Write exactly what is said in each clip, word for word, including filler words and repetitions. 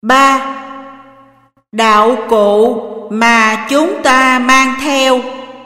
ba. Đạo cụ mà chúng ta mang theo.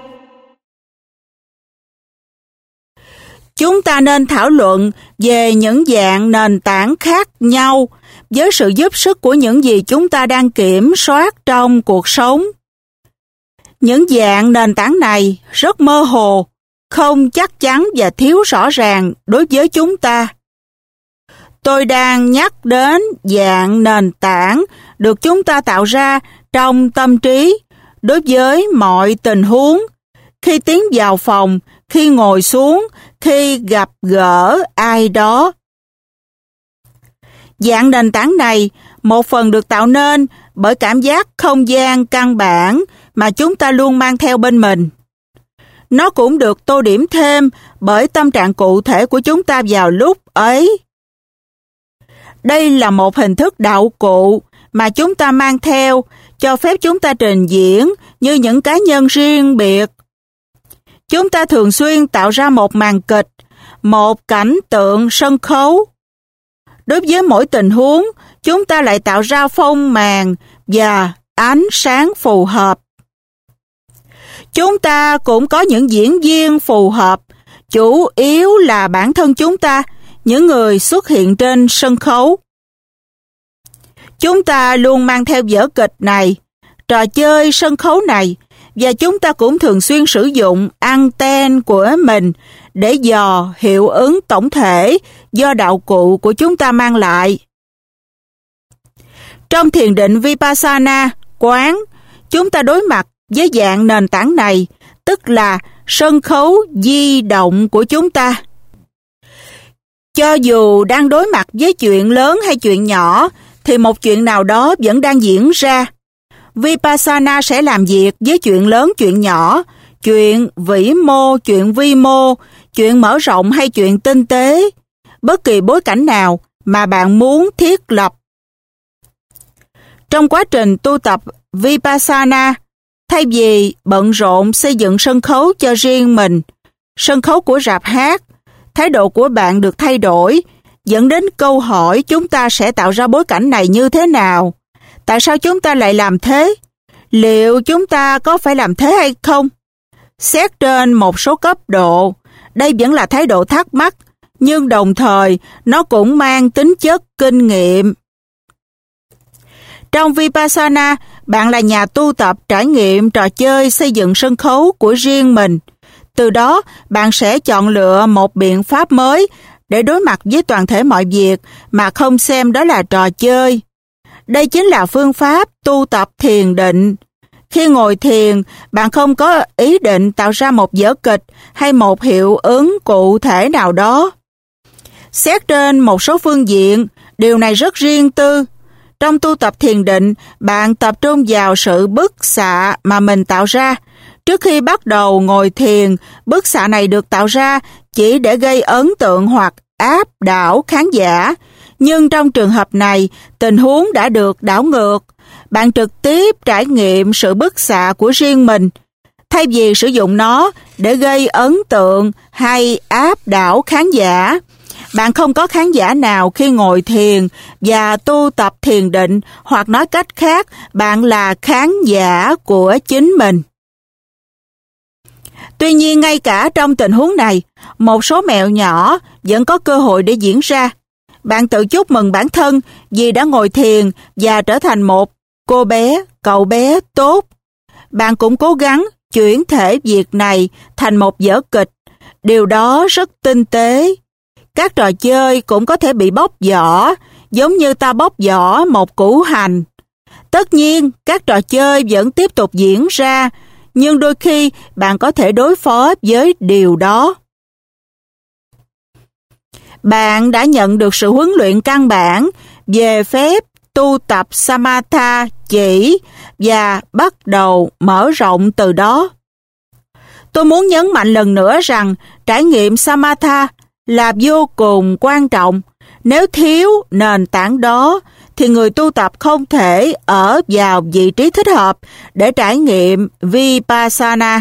Chúng ta nên thảo luận về những dạng nền tảng khác nhau với sự giúp sức của những gì chúng ta đang kiểm soát trong cuộc sống. Những dạng nền tảng này rất mơ hồ, không chắc chắn và thiếu rõ ràng đối với chúng ta. Tôi đang nhắc đến dạng nền tảng được chúng ta tạo ra trong tâm trí đối với mọi tình huống, khi tiến vào phòng, khi ngồi xuống, khi gặp gỡ ai đó. Dạng nền tảng này một phần được tạo nên bởi cảm giác không gian căn bản mà chúng ta luôn mang theo bên mình. Nó cũng được tô điểm thêm bởi tâm trạng cụ thể của chúng ta vào lúc ấy. Đây là một hình thức đạo cụ mà chúng ta mang theo, cho phép chúng ta trình diễn như những cá nhân riêng biệt. Chúng ta thường xuyên tạo ra một màn kịch, một cảnh tượng sân khấu. Đối với mỗi tình huống, chúng ta lại tạo ra phông màn và ánh sáng phù hợp. Chúng ta cũng có những diễn viên phù hợp, chủ yếu là bản thân chúng ta, những người xuất hiện trên sân khấu. Chúng ta luôn mang theo vở kịch này, trò chơi sân khấu này, và chúng ta cũng thường xuyên sử dụng anten của mình để dò hiệu ứng tổng thể do đạo cụ của chúng ta mang lại. Trong thiền định Vipassana, quán, chúng ta đối mặt với dạng nền tảng này, tức là sân khấu di động của chúng ta. Cho dù đang đối mặt với chuyện lớn hay chuyện nhỏ, thì một chuyện nào đó vẫn đang diễn ra. Vipassana sẽ làm việc với chuyện lớn, chuyện nhỏ, chuyện vĩ mô, chuyện vi mô, chuyện mở rộng hay chuyện tinh tế, bất kỳ bối cảnh nào mà bạn muốn thiết lập. Trong quá trình tu tập Vipassana, thay vì bận rộn xây dựng sân khấu cho riêng mình, sân khấu của rạp hát, thái độ của bạn được thay đổi, dẫn đến câu hỏi chúng ta sẽ tạo ra bối cảnh này như thế nào? Tại sao chúng ta lại làm thế? Liệu chúng ta có phải làm thế hay không? Xét trên một số cấp độ, đây vẫn là thái độ thắc mắc, nhưng đồng thời nó cũng mang tính chất kinh nghiệm. Trong Vipassana, bạn là nhà tu tập trải nghiệm trò chơi xây dựng sân khấu của riêng mình. Từ đó, bạn sẽ chọn lựa một biện pháp mới để đối mặt với toàn thể mọi việc mà không xem đó là trò chơi. Đây chính là phương pháp tu tập thiền định. Khi ngồi thiền, bạn không có ý định tạo ra một vở kịch hay một hiệu ứng cụ thể nào đó. Xét trên một số phương diện, điều này rất riêng tư. Trong tu tập thiền định, bạn tập trung vào sự bức xạ mà mình tạo ra. Trước khi bắt đầu ngồi thiền, bức xạ này được tạo ra chỉ để gây ấn tượng hoặc áp đảo khán giả. Nhưng trong trường hợp này, tình huống đã được đảo ngược. Bạn trực tiếp trải nghiệm sự bức xạ của riêng mình, thay vì sử dụng nó để gây ấn tượng hay áp đảo khán giả. Bạn không có khán giả nào khi ngồi thiền và tu tập thiền định, hoặc nói cách khác, bạn là khán giả của chính mình. Tuy nhiên, ngay cả trong tình huống này, một số mẹo nhỏ vẫn có cơ hội để diễn ra. Bạn tự chúc mừng bản thân vì đã ngồi thiền và trở thành một cô bé, cậu bé tốt. Bạn cũng cố gắng chuyển thể việc này thành một vở kịch. Điều đó rất tinh tế. Các trò chơi cũng có thể bị bóc vỏ, giống như ta bóc vỏ một củ hành. Tất nhiên, các trò chơi vẫn tiếp tục diễn ra, nhưng đôi khi bạn có thể đối phó với điều đó. Bạn đã nhận được sự huấn luyện căn bản về phép tu tập Samatha chỉ và bắt đầu mở rộng từ đó. Tôi muốn nhấn mạnh lần nữa rằng trải nghiệm Samatha là vô cùng quan trọng. Nếu thiếu nền tảng đó, thì người tu tập không thể ở vào vị trí thích hợp để trải nghiệm Vipassana.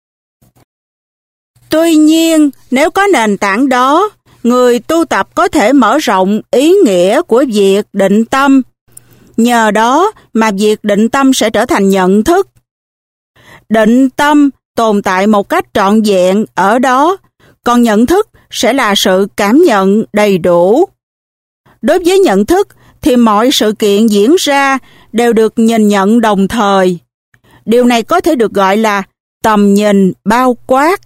Tuy nhiên, nếu có nền tảng đó, người tu tập có thể mở rộng ý nghĩa của việc định tâm. Nhờ đó mà việc định tâm sẽ trở thành nhận thức. Định tâm tồn tại một cách trọn vẹn ở đó, còn nhận thức sẽ là sự cảm nhận đầy đủ. Đối với nhận thức thì mọi sự kiện diễn ra đều được nhìn nhận đồng thời. Điều này có thể được gọi là tầm nhìn bao quát.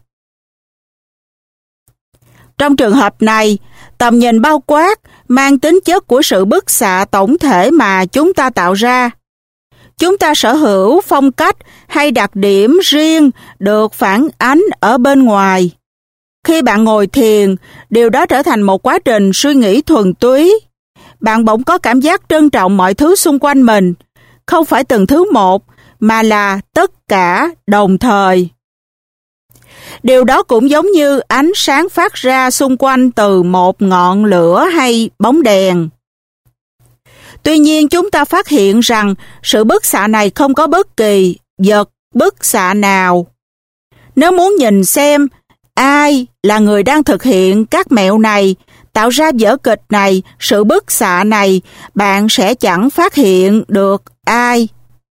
Trong trường hợp này, tầm nhìn bao quát mang tính chất của sự bức xạ tổng thể mà chúng ta tạo ra. Chúng ta sở hữu phong cách hay đặc điểm riêng được phản ánh ở bên ngoài. Khi bạn ngồi thiền, điều đó trở thành một quá trình suy nghĩ thuần túy. Bạn bỗng có cảm giác trân trọng mọi thứ xung quanh mình, không phải từng thứ một, mà là tất cả đồng thời. Điều đó cũng giống như ánh sáng phát ra xung quanh từ một ngọn lửa hay bóng đèn. Tuy nhiên, chúng ta phát hiện rằng sự bức xạ này không có bất kỳ vật bức xạ nào. Nếu muốn nhìn xem ai là người đang thực hiện các mẹo này, tạo ra vở kịch này, sự bức xạ này, bạn sẽ chẳng phát hiện được ai.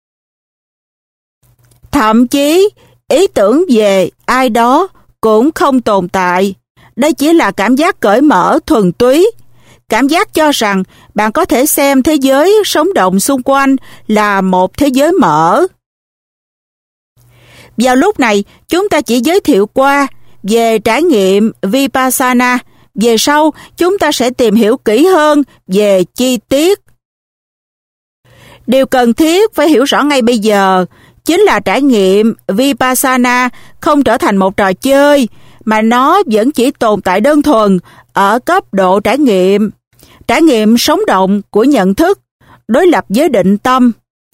Thậm chí, ý tưởng về ai đó cũng không tồn tại. Đây chỉ là cảm giác cởi mở thuần túy. Cảm giác cho rằng bạn có thể xem thế giới sống động xung quanh là một thế giới mở. Vào lúc này, chúng ta chỉ giới thiệu qua về trải nghiệm Vipassana. Về sau, chúng ta sẽ tìm hiểu kỹ hơn về chi tiết. Điều cần thiết phải hiểu rõ ngay bây giờ chính là trải nghiệm Vipassana không trở thành một trò chơi, mà nó vẫn chỉ tồn tại đơn thuần ở cấp độ trải nghiệm, trải nghiệm sống động của nhận thức, đối lập với định tâm.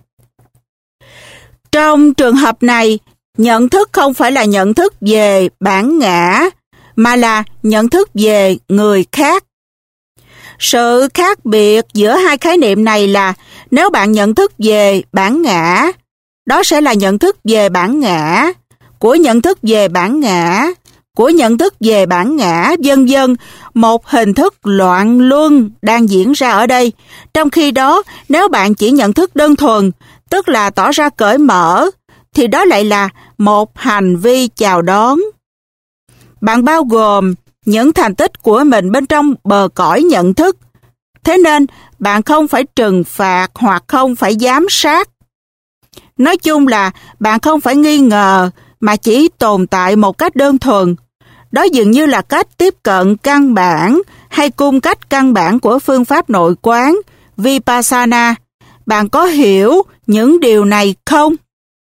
Trong trường hợp này, nhận thức không phải là nhận thức về bản ngã, mà là nhận thức về người khác. Sự khác biệt giữa hai khái niệm này là nếu bạn nhận thức về bản ngã, đó sẽ là nhận thức về bản ngã, của nhận thức về bản ngã, của nhận thức về bản ngã, vân vân, một hình thức loạn luân đang diễn ra ở đây. Trong khi đó, nếu bạn chỉ nhận thức đơn thuần, tức là tỏ ra cởi mở, thì đó lại là một hành vi chào đón. Bạn bao gồm những thành tích của mình bên trong bờ cõi nhận thức. Thế nên, bạn không phải trừng phạt hoặc không phải giám sát. Nói chung là bạn không phải nghi ngờ, mà chỉ tồn tại một cách đơn thuần. Đó dường như là cách tiếp cận căn bản hay cung cách căn bản của phương pháp nội quán, Vipassana. Bạn có hiểu những điều này không?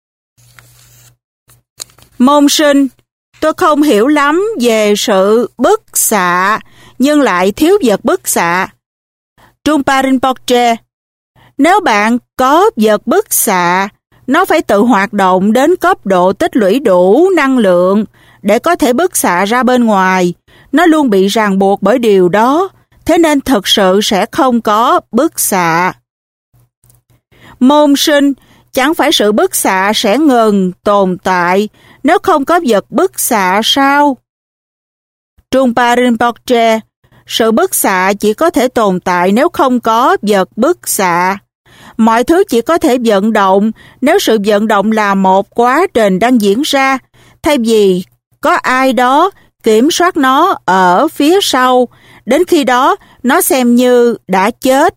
Môn sinh, tôi không hiểu lắm về sự bức xạ, nhưng lại thiếu vật bức xạ. Trungpa Rinpoche, nếu bạn có vật bức xạ, nó phải tự hoạt động đến cấp độ tích lũy đủ năng lượng để có thể bức xạ ra bên ngoài. Nó luôn bị ràng buộc bởi điều đó, thế nên thực sự sẽ không có bức xạ. Môn sinh, chẳng phải sự bức xạ sẽ ngừng tồn tại nếu không có vật bức xạ sao? Trungpa Rinpoche, sự bức xạ chỉ có thể tồn tại nếu không có vật bức xạ. Mọi thứ chỉ có thể vận động nếu sự vận động là một quá trình đang diễn ra, thay vì có ai đó kiểm soát nó ở phía sau, đến khi đó nó xem như đã chết.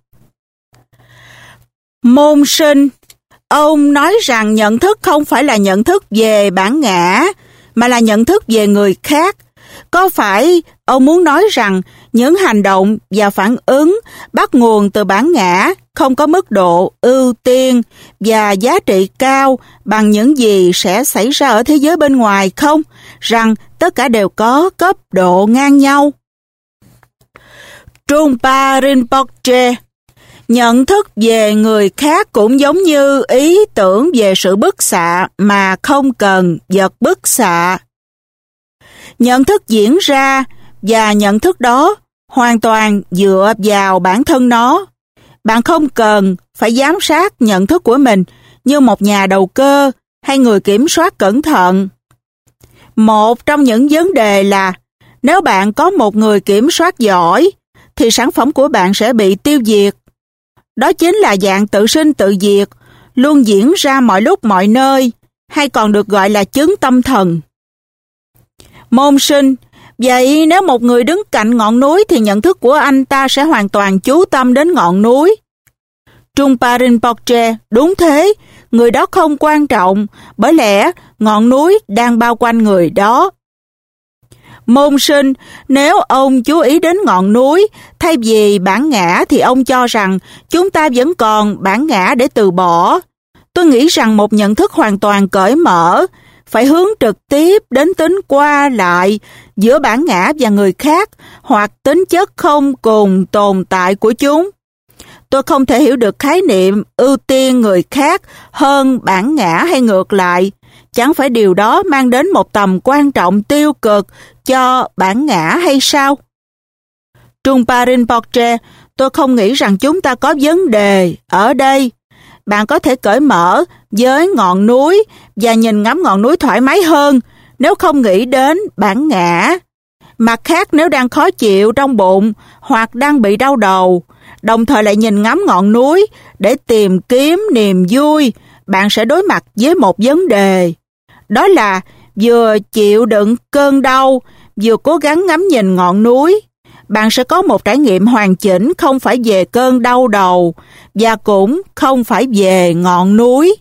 Môn sinh, ông nói rằng nhận thức không phải là nhận thức về bản ngã, mà là nhận thức về người khác. Có phải ông muốn nói rằng những hành động và phản ứng bắt nguồn từ bản ngã không có mức độ ưu tiên và giá trị cao bằng những gì sẽ xảy ra ở thế giới bên ngoài không? Rằng tất cả đều có cấp độ ngang nhau. Trungpa Rinpoche, nhận thức về người khác cũng giống như ý tưởng về sự bức xạ mà không cần vật bức xạ. Nhận thức diễn ra và nhận thức đó hoàn toàn dựa vào bản thân nó. Bạn không cần phải giám sát nhận thức của mình như một nhà đầu cơ hay người kiểm soát cẩn thận. Một trong những vấn đề là nếu bạn có một người kiểm soát giỏi thì sản phẩm của bạn sẽ bị tiêu diệt. Đó chính là dạng tự sinh tự diệt, luôn diễn ra mọi lúc mọi nơi, hay còn được gọi là chứng tâm thần. Môn sinh, vậy nếu một người đứng cạnh ngọn núi thì nhận thức của anh ta sẽ hoàn toàn chú tâm đến ngọn núi. Trungpa Rinpoche, đúng thế, người đó không quan trọng, bởi lẽ ngọn núi đang bao quanh người đó. Môn sinh, nếu ông chú ý đến ngọn núi, thay vì bản ngã thì ông cho rằng chúng ta vẫn còn bản ngã để từ bỏ. Tôi nghĩ rằng một nhận thức hoàn toàn cởi mở, phải hướng trực tiếp đến tính qua lại giữa bản ngã và người khác, hoặc tính chất không cùng tồn tại của chúng. Tôi không thể hiểu được khái niệm ưu tiên người khác hơn bản ngã hay ngược lại. Chẳng phải điều đó mang đến một tầm quan trọng tiêu cực cho bản ngã hay sao? Trungpa Rinpoche, tôi không nghĩ rằng chúng ta có vấn đề ở đây. Bạn có thể cởi mở với ngọn núi và nhìn ngắm ngọn núi thoải mái hơn nếu không nghĩ đến bản ngã. Mặt khác, nếu đang khó chịu trong bụng hoặc đang bị đau đầu, đồng thời lại nhìn ngắm ngọn núi để tìm kiếm niềm vui, bạn sẽ đối mặt với một vấn đề. Đó là vừa chịu đựng cơn đau, vừa cố gắng ngắm nhìn ngọn núi. Bạn sẽ có một trải nghiệm hoàn chỉnh không phải về cơn đau đầu và cũng không phải về ngọn núi.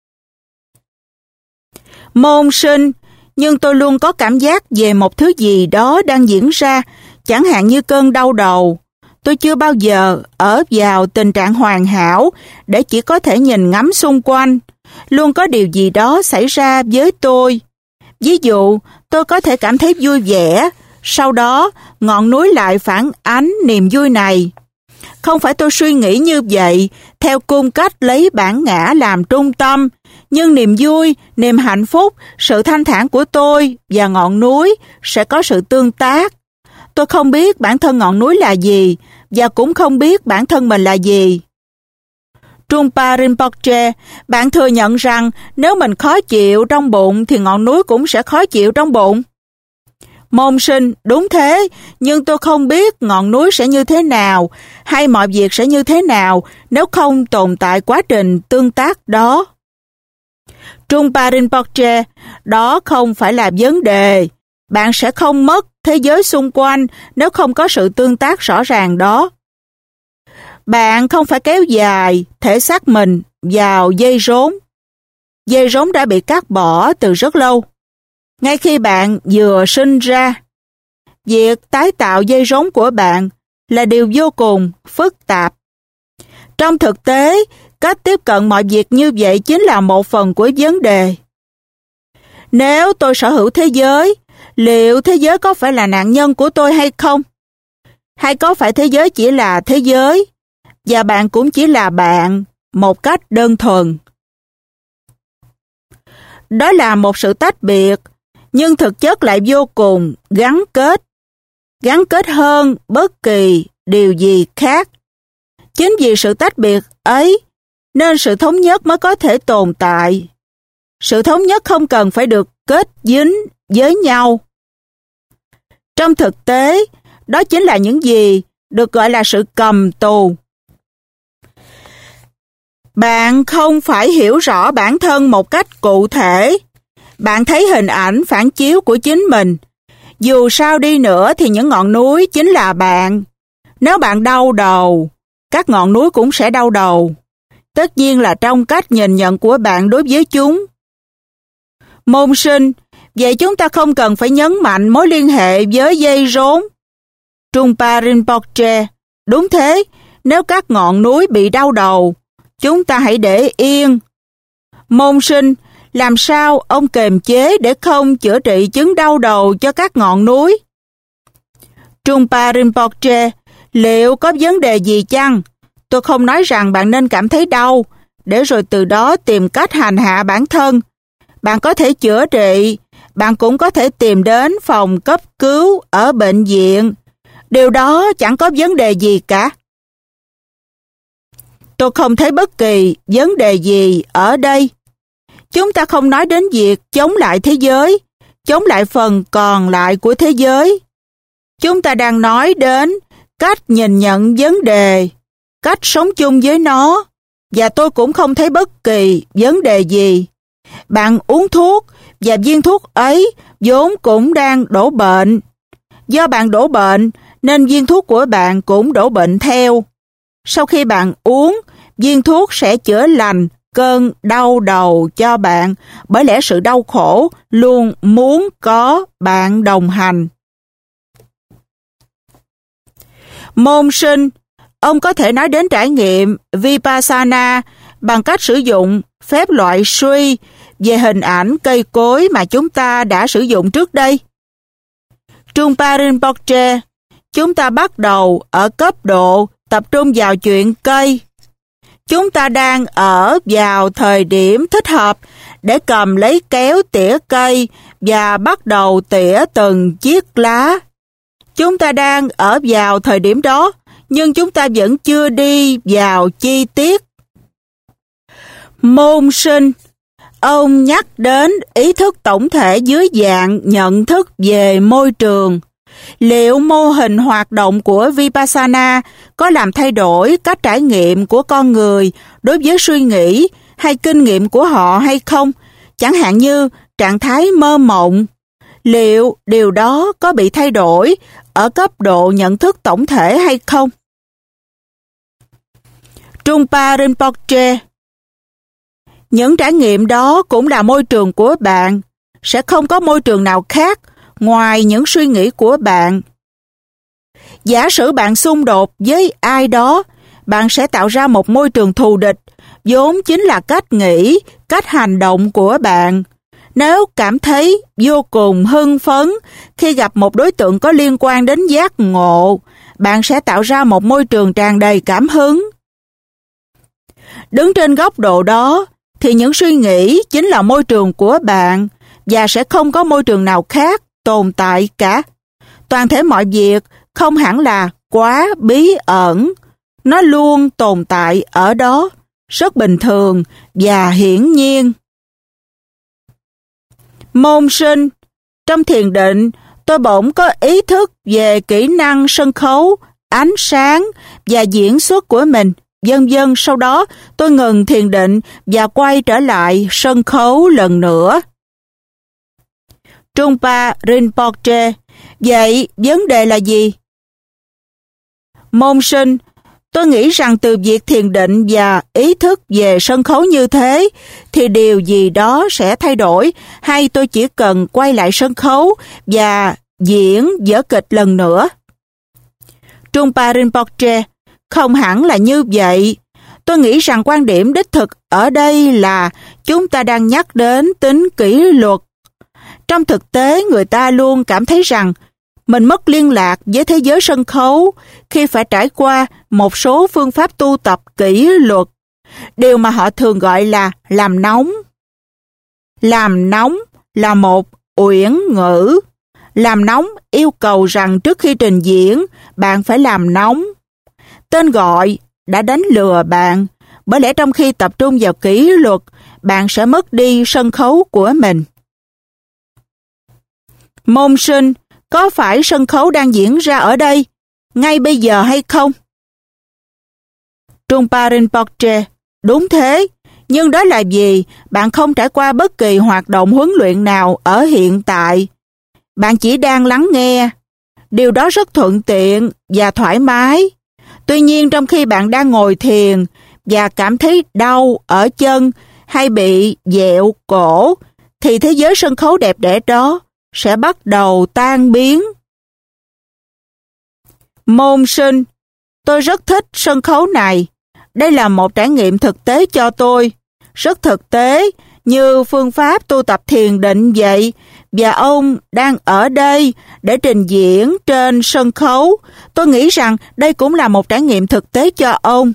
Môn sinh, nhưng tôi luôn có cảm giác về một thứ gì đó đang diễn ra, chẳng hạn như cơn đau đầu. Tôi chưa bao giờ ở vào tình trạng hoàn hảo để chỉ có thể nhìn ngắm xung quanh. Luôn có điều gì đó xảy ra với tôi. Ví dụ, tôi có thể cảm thấy vui vẻ, sau đó ngọn núi lại phản ánh niềm vui này. Không phải tôi suy nghĩ như vậy, theo cung cách lấy bản ngã làm trung tâm, nhưng niềm vui, niềm hạnh phúc, sự thanh thản của tôi và ngọn núi sẽ có sự tương tác. Tôi không biết bản thân ngọn núi là gì, và cũng không biết bản thân mình là gì. Trungpa Rinpoche, bạn thừa nhận rằng nếu mình khó chịu trong bụng thì ngọn núi cũng sẽ khó chịu trong bụng. Môn sinh, đúng thế, nhưng tôi không biết ngọn núi sẽ như thế nào, hay mọi việc sẽ như thế nào nếu không tồn tại quá trình tương tác đó. Trungpa Rinpoche, đó không phải là vấn đề. Bạn sẽ không mất thế giới xung quanh nếu không có sự tương tác rõ ràng đó. Bạn không phải kéo dài thể xác mình vào dây rốn. Dây rốn đã bị cắt bỏ từ rất lâu. Ngay khi bạn vừa sinh ra, việc tái tạo dây rốn của bạn là điều vô cùng phức tạp. Trong thực tế, cách tiếp cận mọi việc như vậy chính là một phần của vấn đề. Nếu tôi sở hữu thế giới, liệu thế giới có phải là nạn nhân của tôi hay không? Hay có phải thế giới chỉ là thế giới, và bạn cũng chỉ là bạn, một cách đơn thuần? Đó là một sự tách biệt, nhưng thực chất lại vô cùng gắn kết. Gắn kết hơn bất kỳ điều gì khác. Chính vì sự tách biệt ấy, nên sự thống nhất mới có thể tồn tại. Sự thống nhất không cần phải được kết dính với nhau. Trong thực tế, đó chính là những gì được gọi là sự cầm tù. Bạn không phải hiểu rõ bản thân một cách cụ thể. Bạn thấy hình ảnh phản chiếu của chính mình. Dù sao đi nữa thì những ngọn núi chính là bạn. Nếu bạn đau đầu, các ngọn núi cũng sẽ đau đầu. Tất nhiên là trong cách nhìn nhận của bạn đối với chúng. Môn sinh, vậy chúng ta không cần phải nhấn mạnh mối liên hệ với dây rốn. Trungpa Rinpoche, đúng thế, nếu các ngọn núi bị đau đầu, chúng ta hãy để yên. Môn sinh, làm sao ông kềm chế để không chữa trị chứng đau đầu cho các ngọn núi? Trungpa Rinpoche, liệu có vấn đề gì chăng? Tôi không nói rằng bạn nên cảm thấy đau, để rồi từ đó tìm cách hành hạ bản thân. Bạn có thể chữa trị, bạn cũng có thể tìm đến phòng cấp cứu ở bệnh viện. Điều đó chẳng có vấn đề gì cả. Tôi không thấy bất kỳ vấn đề gì ở đây. Chúng ta không nói đến việc chống lại thế giới, chống lại phần còn lại của thế giới. Chúng ta đang nói đến cách nhìn nhận vấn đề, cách sống chung với nó, và tôi cũng không thấy bất kỳ vấn đề gì. Bạn uống thuốc, và viên thuốc ấy vốn cũng đang đổ bệnh. Do bạn đổ bệnh, nên viên thuốc của bạn cũng đổ bệnh theo. Sau khi bạn uống, viên thuốc sẽ chữa lành cơn đau đầu cho bạn, bởi lẽ sự đau khổ luôn muốn có bạn đồng hành. Môn sinh, ông có thể nói đến trải nghiệm Vipassana bằng cách sử dụng phép loại suy về hình ảnh cây cối mà chúng ta đã sử dụng trước đây. Trungpa Rinpoche, chúng ta bắt đầu ở cấp độ tập trung vào chuyện cây. Chúng ta đang ở vào thời điểm thích hợp để cầm lấy kéo tỉa cây và bắt đầu tỉa từng chiếc lá. Chúng ta đang ở vào thời điểm đó, nhưng chúng ta vẫn chưa đi vào chi tiết. Môn sinh, ông nhắc đến ý thức tổng thể dưới dạng nhận thức về môi trường. Liệu mô hình hoạt động của Vipassana có làm thay đổi cách trải nghiệm của con người đối với suy nghĩ hay kinh nghiệm của họ hay không? Chẳng hạn như trạng thái mơ mộng. Liệu điều đó có bị thay đổi ở cấp độ nhận thức tổng thể hay không? Trungpa Rinpoche, những trải nghiệm đó cũng là môi trường của bạn. Sẽ không có môi trường nào khác ngoài những suy nghĩ của bạn. Giả sử bạn xung đột với ai đó, bạn sẽ tạo ra một môi trường thù địch, vốn chính là cách nghĩ, cách hành động của bạn. Nếu cảm thấy vô cùng hưng phấn khi gặp một đối tượng có liên quan đến giác ngộ, bạn sẽ tạo ra một môi trường tràn đầy cảm hứng. Đứng trên góc độ đó, thì những suy nghĩ chính là môi trường của bạn, và sẽ không có môi trường nào khác tồn tại cả. Toàn thể mọi việc không hẳn là quá bí ẩn, nó luôn tồn tại ở đó, rất bình thường và hiển nhiên. Môn sinh, trong thiền định, tôi bỗng có ý thức về kỹ năng sân khấu, ánh sáng và diễn xuất của mình. Dần dần sau đó, tôi ngừng thiền định và quay trở lại sân khấu lần nữa. Trungpa Rinpoche, vậy vấn đề là gì? Môn sinh, tôi nghĩ rằng từ việc thiền định và ý thức về sân khấu như thế, thì điều gì đó sẽ thay đổi, hay tôi chỉ cần quay lại sân khấu và diễn vở kịch lần nữa? Trungpa Rinpoche, không hẳn là như vậy. Tôi nghĩ rằng quan điểm đích thực ở đây là chúng ta đang nhắc đến tính kỷ luật. Trong thực tế, người ta luôn cảm thấy rằng mình mất liên lạc với thế giới sân khấu khi phải trải qua một số phương pháp tu tập kỷ luật, điều mà họ thường gọi là làm nóng. Làm nóng là một uyển ngữ. Làm nóng yêu cầu rằng trước khi trình diễn, bạn phải làm nóng. Tên gọi đã đánh lừa bạn, bởi lẽ trong khi tập trung vào kỷ luật, bạn sẽ mất đi sân khấu của mình. Môn sinh, có phải sân khấu đang diễn ra ở đây, ngay bây giờ hay không? Trungpa Rinpoche, đúng thế, nhưng đó là vì bạn không trải qua bất kỳ hoạt động huấn luyện nào ở hiện tại. Bạn chỉ đang lắng nghe. Điều đó rất thuận tiện và thoải mái. Tuy nhiên, trong khi bạn đang ngồi thiền và cảm thấy đau ở chân hay bị dẹo cổ, thì thế giới sân khấu đẹp đẽ đó sẽ bắt đầu tan biến. Môn sinh, tôi rất thích sân khấu này. Đây là một trải nghiệm thực tế cho tôi. Rất thực tế, như phương pháp tu tập thiền định vậy, và ông đang ở đây để trình diễn trên sân khấu. Tôi nghĩ rằng đây cũng là một trải nghiệm thực tế cho ông.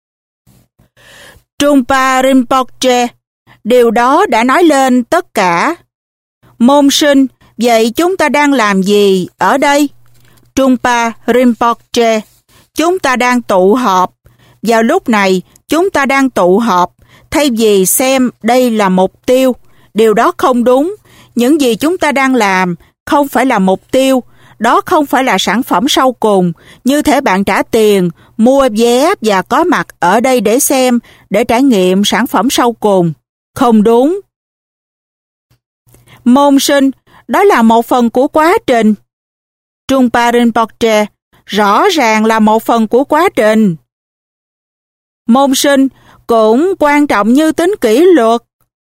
Trungpa Rinpoche, điều đó đã nói lên tất cả. Môn sinh, vậy chúng ta đang làm gì ở đây? Trungpa Rinpoche, chúng ta đang tụ họp. Vào lúc này, chúng ta đang tụ họp, thay vì xem đây là mục tiêu. Điều đó không đúng. Những gì chúng ta đang làm không phải là mục tiêu. Đó không phải là sản phẩm sau cùng, như thể bạn trả tiền, mua vé và có mặt ở đây để xem, để trải nghiệm sản phẩm sau cùng. Không đúng. Môn sinh, đó là một phần của quá trình. Trungpa Rinpoche, rõ ràng là một phần của quá trình. Môn sinh cũng quan trọng như tính kỷ luật.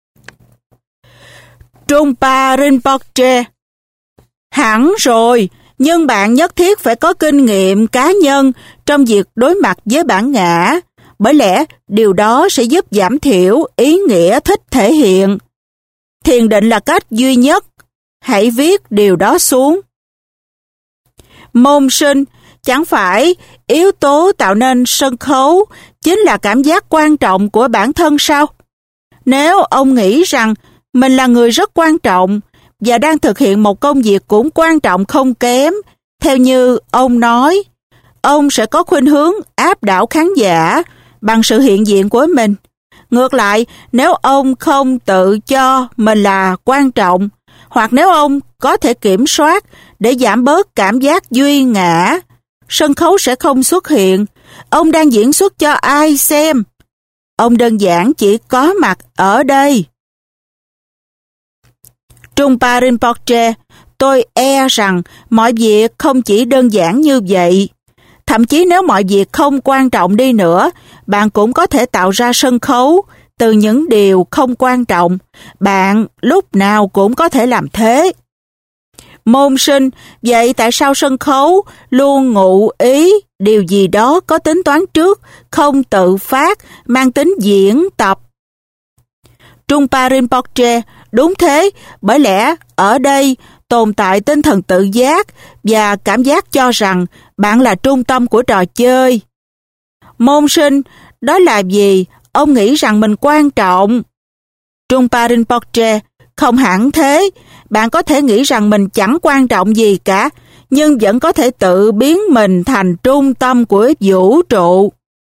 Trungpa Rinpoche, hẳn rồi, nhưng bạn nhất thiết phải có kinh nghiệm cá nhân trong việc đối mặt với bản ngã, bởi lẽ điều đó sẽ giúp giảm thiểu ý nghĩa thích thể hiện. Thiền định là cách duy nhất. Hãy viết điều đó xuống. Môn sinh, chẳng phải yếu tố tạo nên sân khấu chính là cảm giác quan trọng của bản thân sao? Nếu ông nghĩ rằng mình là người rất quan trọng và đang thực hiện một công việc cũng quan trọng không kém, theo như ông nói, ông sẽ có khuynh hướng áp đảo khán giả bằng sự hiện diện của mình. Ngược lại, nếu ông không tự cho mình là quan trọng, hoặc nếu ông có thể kiểm soát để giảm bớt cảm giác duy ngã, sân khấu sẽ không xuất hiện. Ông đang diễn xuất cho ai xem? Ông đơn giản chỉ có mặt ở đây. Trungpa Rinpoche, tôi e rằng mọi việc không chỉ đơn giản như vậy. Thậm chí nếu mọi việc không quan trọng đi nữa, bạn cũng có thể tạo ra sân khấu từ những điều không quan trọng. Bạn lúc nào cũng có thể làm thế. Môn sinh, vậy tại sao sân khấu luôn ngụ ý điều gì đó có tính toán trước, không tự phát, mang tính diễn tập? Trungpa Rinpoche, đúng thế, bởi lẽ ở đây tồn tại tinh thần tự giác và cảm giác cho rằng bạn là trung tâm của trò chơi. Môn sinh, đó là gì? Ông nghĩ rằng mình quan trọng. Trungpa Rinpoche, không hẳn thế. Bạn có thể nghĩ rằng mình chẳng quan trọng gì cả, nhưng vẫn có thể tự biến mình thành trung tâm của vũ trụ.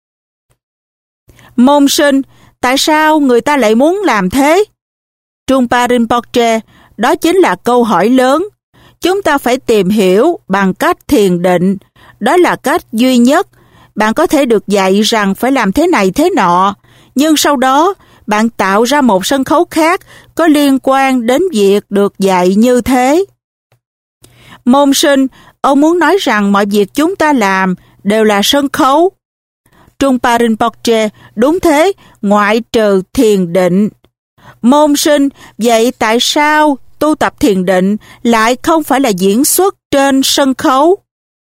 Môn sinh, tại sao người ta lại muốn làm thế? Trungpa Rinpoche, đó chính là câu hỏi lớn. Chúng ta phải tìm hiểu bằng cách thiền định. Đó là cách duy nhất. Bạn có thể được dạy rằng phải làm thế này thế nọ, nhưng sau đó bạn tạo ra một sân khấu khác có liên quan đến việc được dạy như thế. Môn sinh, ông muốn nói rằng mọi việc chúng ta làm đều là sân khấu. Trungpa Rinpoche, đúng thế, ngoại trừ thiền định. Môn sinh, vậy tại sao tu tập thiền định lại không phải là diễn xuất trên sân khấu?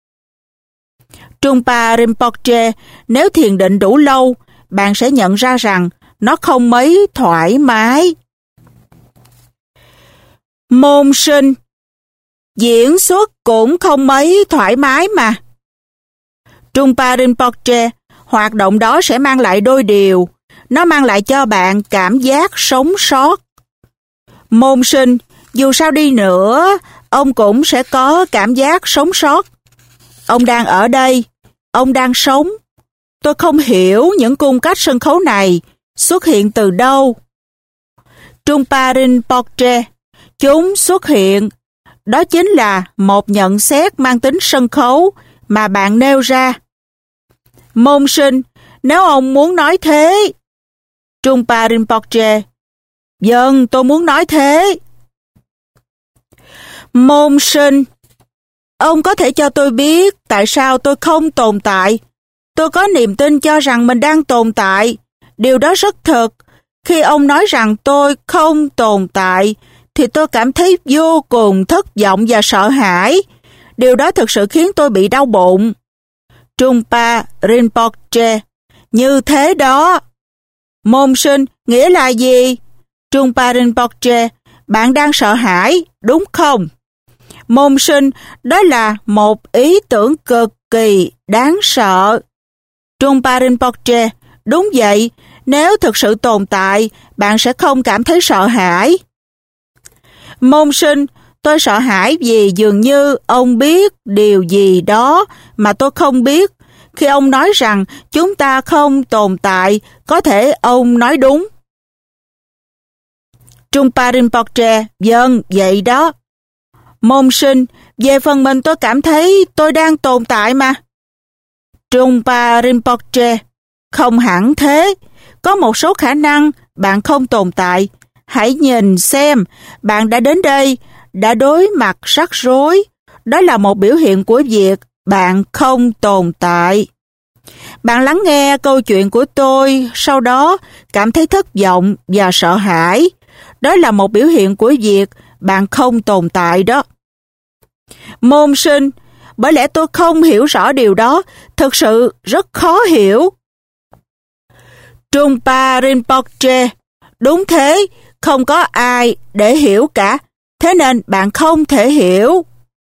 Trungpa Rinpoche, nếu thiền định đủ lâu, bạn sẽ nhận ra rằng nó không mấy thoải mái. Môn sinh, diễn xuất cũng không mấy thoải mái mà. Trungpa Rinpoche, hoạt động đó sẽ mang lại đôi điều. Nó mang lại cho bạn cảm giác sống sót. Môn sinh, dù sao đi nữa, ông cũng sẽ có cảm giác sống sót. Ông đang ở đây, ông đang sống. Tôi không hiểu những cung cách sân khấu này xuất hiện từ đâu. Trungpa Rinpoche, chúng xuất hiện. Đó chính là một nhận xét mang tính sân khấu mà bạn nêu ra. Môn sinh, nếu ông muốn nói thế. Trungpa Rinpoche, vâng, tôi muốn nói thế. Môn sinh, ông có thể cho tôi biết tại sao tôi không tồn tại. Tôi có niềm tin cho rằng mình đang tồn tại. Điều đó rất thật. Khi ông nói rằng tôi không tồn tại, thì tôi cảm thấy vô cùng thất vọng và sợ hãi. Điều đó thực sự khiến tôi bị đau bụng. Trungpa Rinpoche, như thế đó. Môn sinh, nghĩa là gì? Trungpa Rinpoche, bạn đang sợ hãi, đúng không? Môn sinh, đó là một ý tưởng cực kỳ đáng sợ. Trungpa Rinpoche, đúng vậy, nếu thực sự tồn tại, bạn sẽ không cảm thấy sợ hãi. Môn sinh, tôi sợ hãi vì dường như ông biết điều gì đó mà tôi không biết. Khi ông nói rằng chúng ta không tồn tại, có thể ông nói đúng. Trungpa Rinpoche, vâng, vậy đó. Môn sinh, về phần mình tôi cảm thấy tôi đang tồn tại mà. Trungpa Rinpoche, không hẳn thế. Có một số khả năng bạn không tồn tại. Hãy nhìn xem, bạn đã đến đây, đã đối mặt rắc rối. Đó là một biểu hiện của việc bạn không tồn tại. Bạn lắng nghe câu chuyện của tôi, sau đó cảm thấy thất vọng và sợ hãi. Đó là một biểu hiện của việc bạn không tồn tại đó. Môn sinh, bởi lẽ tôi không hiểu rõ điều đó, thực sự rất khó hiểu. Trungpa Rinpoche, đúng thế, không có ai để hiểu cả, thế nên bạn không thể hiểu.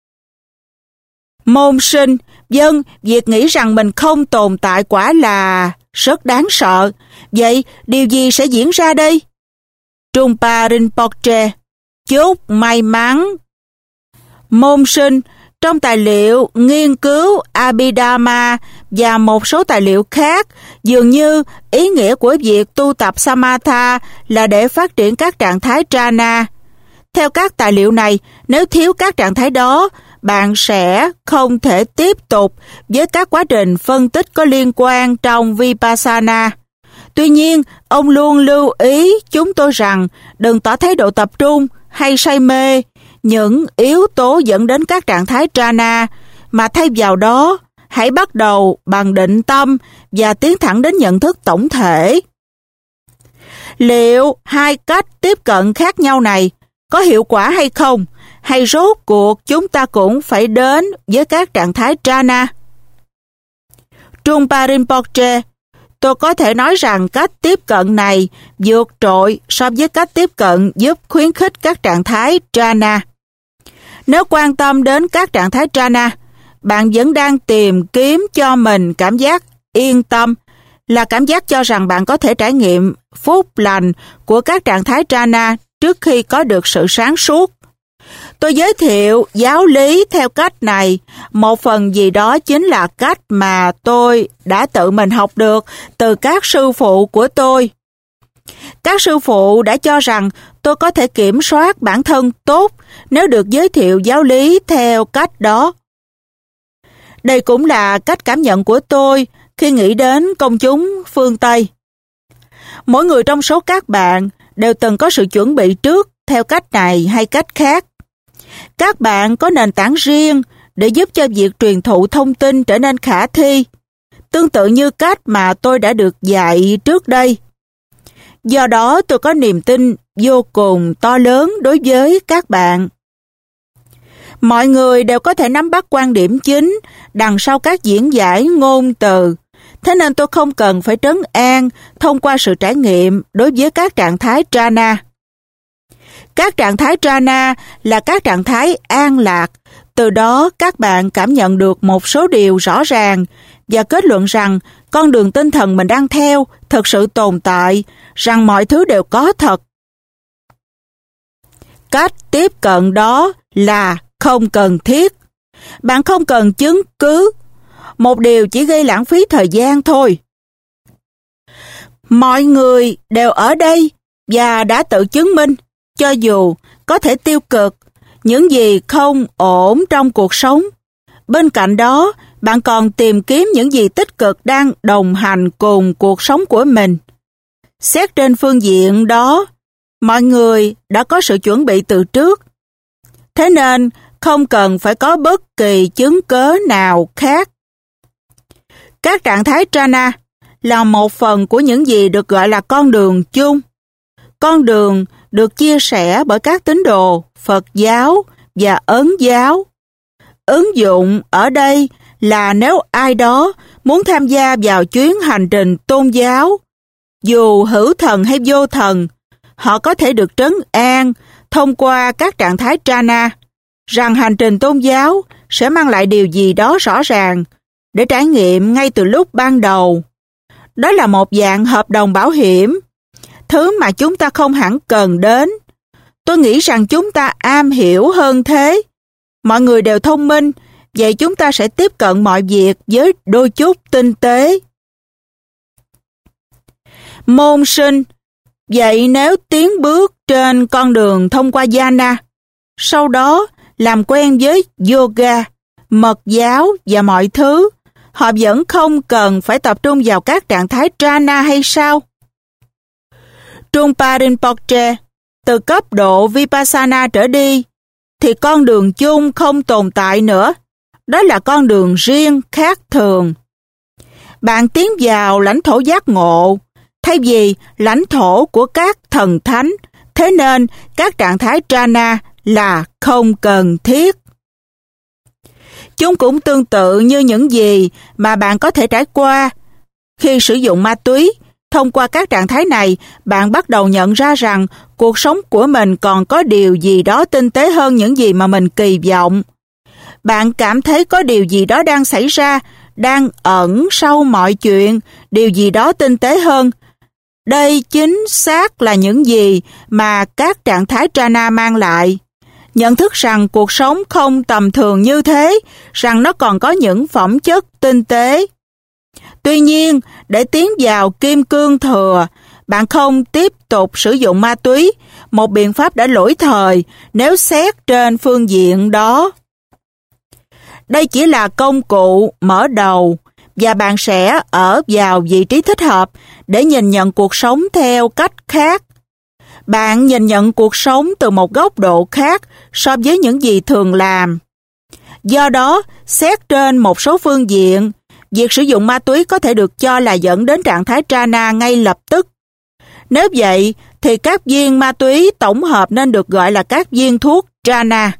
Môn sinh, vâng, việc nghĩ rằng mình không tồn tại quả là rất đáng sợ. Vậy điều gì sẽ diễn ra đây? Trungpa Rinpoche, chúc may mắn. Môn sinh, trong tài liệu nghiên cứu Abhidhamma và một số tài liệu khác, dường như ý nghĩa của việc tu tập Samatha là để phát triển các trạng thái Jhana. Theo các tài liệu này, nếu thiếu các trạng thái đó, bạn sẽ không thể tiếp tục với các quá trình phân tích có liên quan trong Vipassana. Tuy nhiên, ông luôn lưu ý chúng tôi rằng đừng tỏ thái độ tập trung hay say mê những yếu tố dẫn đến các trạng thái Jhana, mà thay vào đó, hãy bắt đầu bằng định tâm và tiến thẳng đến nhận thức tổng thể. Liệu hai cách tiếp cận khác nhau này có hiệu quả hay không? Hay rốt cuộc chúng ta cũng phải đến với các trạng thái Jhana? Trungpa Rinpoche, tôi có thể nói rằng cách tiếp cận này vượt trội so với cách tiếp cận giúp khuyến khích các trạng thái Jhana. Nếu quan tâm đến các trạng thái Jhana, bạn vẫn đang tìm kiếm cho mình cảm giác yên tâm, là cảm giác cho rằng bạn có thể trải nghiệm phúc lành của các trạng thái Jhana trước khi có được sự sáng suốt. Tôi giới thiệu giáo lý theo cách này, một phần gì đó chính là cách mà tôi đã tự mình học được từ các sư phụ của tôi. Các sư phụ đã cho rằng tôi có thể kiểm soát bản thân tốt nếu được giới thiệu giáo lý theo cách đó. Đây cũng là cách cảm nhận của tôi khi nghĩ đến công chúng phương Tây. Mỗi người trong số các bạn đều từng có sự chuẩn bị trước theo cách này hay cách khác. Các bạn có nền tảng riêng để giúp cho việc truyền thụ thông tin trở nên khả thi, tương tự như cách mà tôi đã được dạy trước đây. Do đó tôi có niềm tin vô cùng to lớn đối với các bạn. Mọi người đều có thể nắm bắt quan điểm chính đằng sau các diễn giải ngôn từ, thế nên tôi không cần phải trấn an thông qua sự trải nghiệm đối với các trạng thái Jhana. Các trạng thái Jhana là các trạng thái an lạc, từ đó các bạn cảm nhận được một số điều rõ ràng và kết luận rằng con đường tinh thần mình đang theo thực sự tồn tại, rằng mọi thứ đều có thật. Cách tiếp cận đó là không cần thiết. Bạn không cần chứng cứ. Một điều chỉ gây lãng phí thời gian thôi. Mọi người đều ở đây và đã tự chứng minh, cho dù có thể tiêu cực, những gì không ổn trong cuộc sống. Bên cạnh đó, bạn còn tìm kiếm những gì tích cực đang đồng hành cùng cuộc sống của mình. Xét trên phương diện đó, mọi người đã có sự chuẩn bị từ trước. Thế nên, không cần phải có bất kỳ chứng cớ nào khác. Các trạng thái Jhana là một phần của những gì được gọi là con đường chung. Con đường được chia sẻ bởi các tín đồ Phật giáo và Ấn giáo. Ứng dụng ở đây là nếu ai đó muốn tham gia vào chuyến hành trình tôn giáo, dù hữu thần hay vô thần, họ có thể được trấn an thông qua các trạng thái Jhana, rằng hành trình tôn giáo sẽ mang lại điều gì đó rõ ràng để trải nghiệm ngay từ lúc ban đầu. Đó là một dạng hợp đồng bảo hiểm, thứ mà chúng ta không hẳn cần đến. Tôi nghĩ rằng chúng ta am hiểu hơn thế. Mọi người đều thông minh, vậy chúng ta sẽ tiếp cận mọi việc với đôi chút tinh tế. Môn sinh, vậy nếu tiến bước trên con đường thông qua jhana, sau đó làm quen với yoga, mật giáo và mọi thứ, họ vẫn không cần phải tập trung vào các trạng thái jhana hay sao? Trungpa Rinpoche, từ cấp độ Vipassana trở đi, thì con đường chung không tồn tại nữa. Đó là con đường riêng khác thường. Bạn tiến vào lãnh thổ giác ngộ, thay vì lãnh thổ của các thần thánh, thế nên các trạng thái jhana là không cần thiết. Chúng cũng tương tự như những gì mà bạn có thể trải qua. Khi sử dụng ma túy, thông qua các trạng thái này, bạn bắt đầu nhận ra rằng cuộc sống của mình còn có điều gì đó tinh tế hơn những gì mà mình kỳ vọng. Bạn cảm thấy có điều gì đó đang xảy ra, đang ẩn sau mọi chuyện, điều gì đó tinh tế hơn. Đây chính xác là những gì mà các trạng thái jhana mang lại. Nhận thức rằng cuộc sống không tầm thường như thế, rằng nó còn có những phẩm chất tinh tế. Tuy nhiên, để tiến vào kim cương thừa, bạn không tiếp tục sử dụng ma túy, một biện pháp đã lỗi thời nếu xét trên phương diện đó. Đây chỉ là công cụ mở đầu, và bạn sẽ ở vào vị trí thích hợp để nhìn nhận cuộc sống theo cách khác. Bạn nhìn nhận cuộc sống từ một góc độ khác so với những gì thường làm. Do đó, xét trên một số phương diện, việc sử dụng ma túy có thể được cho là dẫn đến trạng thái jhana ngay lập tức. Nếu vậy, thì các viên ma túy tổng hợp nên được gọi là các viên thuốc jhana.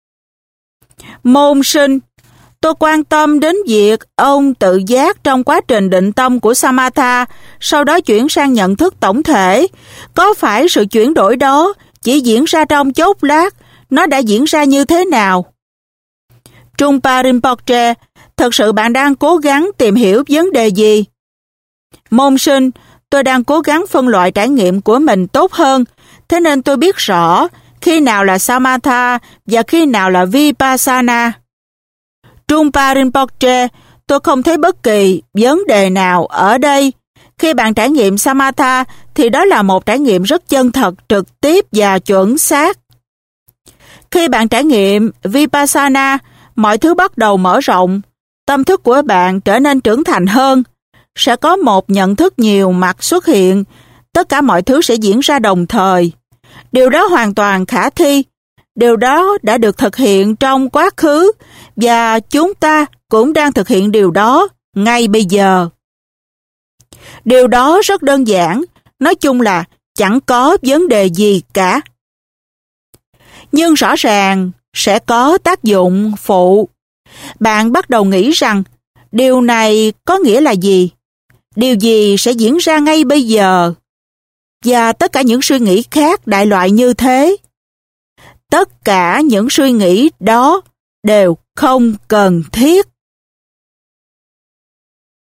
Môn sinh, tôi quan tâm đến việc ông tự giác trong quá trình định tâm của Samatha, sau đó chuyển sang nhận thức tổng thể. Có phải sự chuyển đổi đó chỉ diễn ra trong chốc lát? Nó đã diễn ra như thế nào? Trungpa Rinpoche, thật sự bạn đang cố gắng tìm hiểu vấn đề gì? Môn sinh, tôi đang cố gắng phân loại trải nghiệm của mình tốt hơn, thế nên tôi biết rõ khi nào là Samatha và khi nào là Vipassana. Trungpa Rinpoche, tôi không thấy bất kỳ vấn đề nào ở đây. Khi bạn trải nghiệm Samatha thì đó là một trải nghiệm rất chân thật, trực tiếp và chuẩn xác. Khi bạn trải nghiệm Vipassana, mọi thứ bắt đầu mở rộng, tâm thức của bạn trở nên trưởng thành hơn, sẽ có một nhận thức nhiều mặt xuất hiện, tất cả mọi thứ sẽ diễn ra đồng thời. Điều đó hoàn toàn khả thi, điều đó đã được thực hiện trong quá khứ, và chúng ta cũng đang thực hiện điều đó ngay bây giờ. Điều đó rất đơn giản, nói chung là chẳng có vấn đề gì cả. Nhưng rõ ràng sẽ có tác dụng phụ. Bạn bắt đầu nghĩ rằng điều này có nghĩa là gì? Điều gì sẽ diễn ra ngay bây giờ? Và tất cả những suy nghĩ khác đại loại như thế. Tất cả những suy nghĩ đó đều không cần thiết.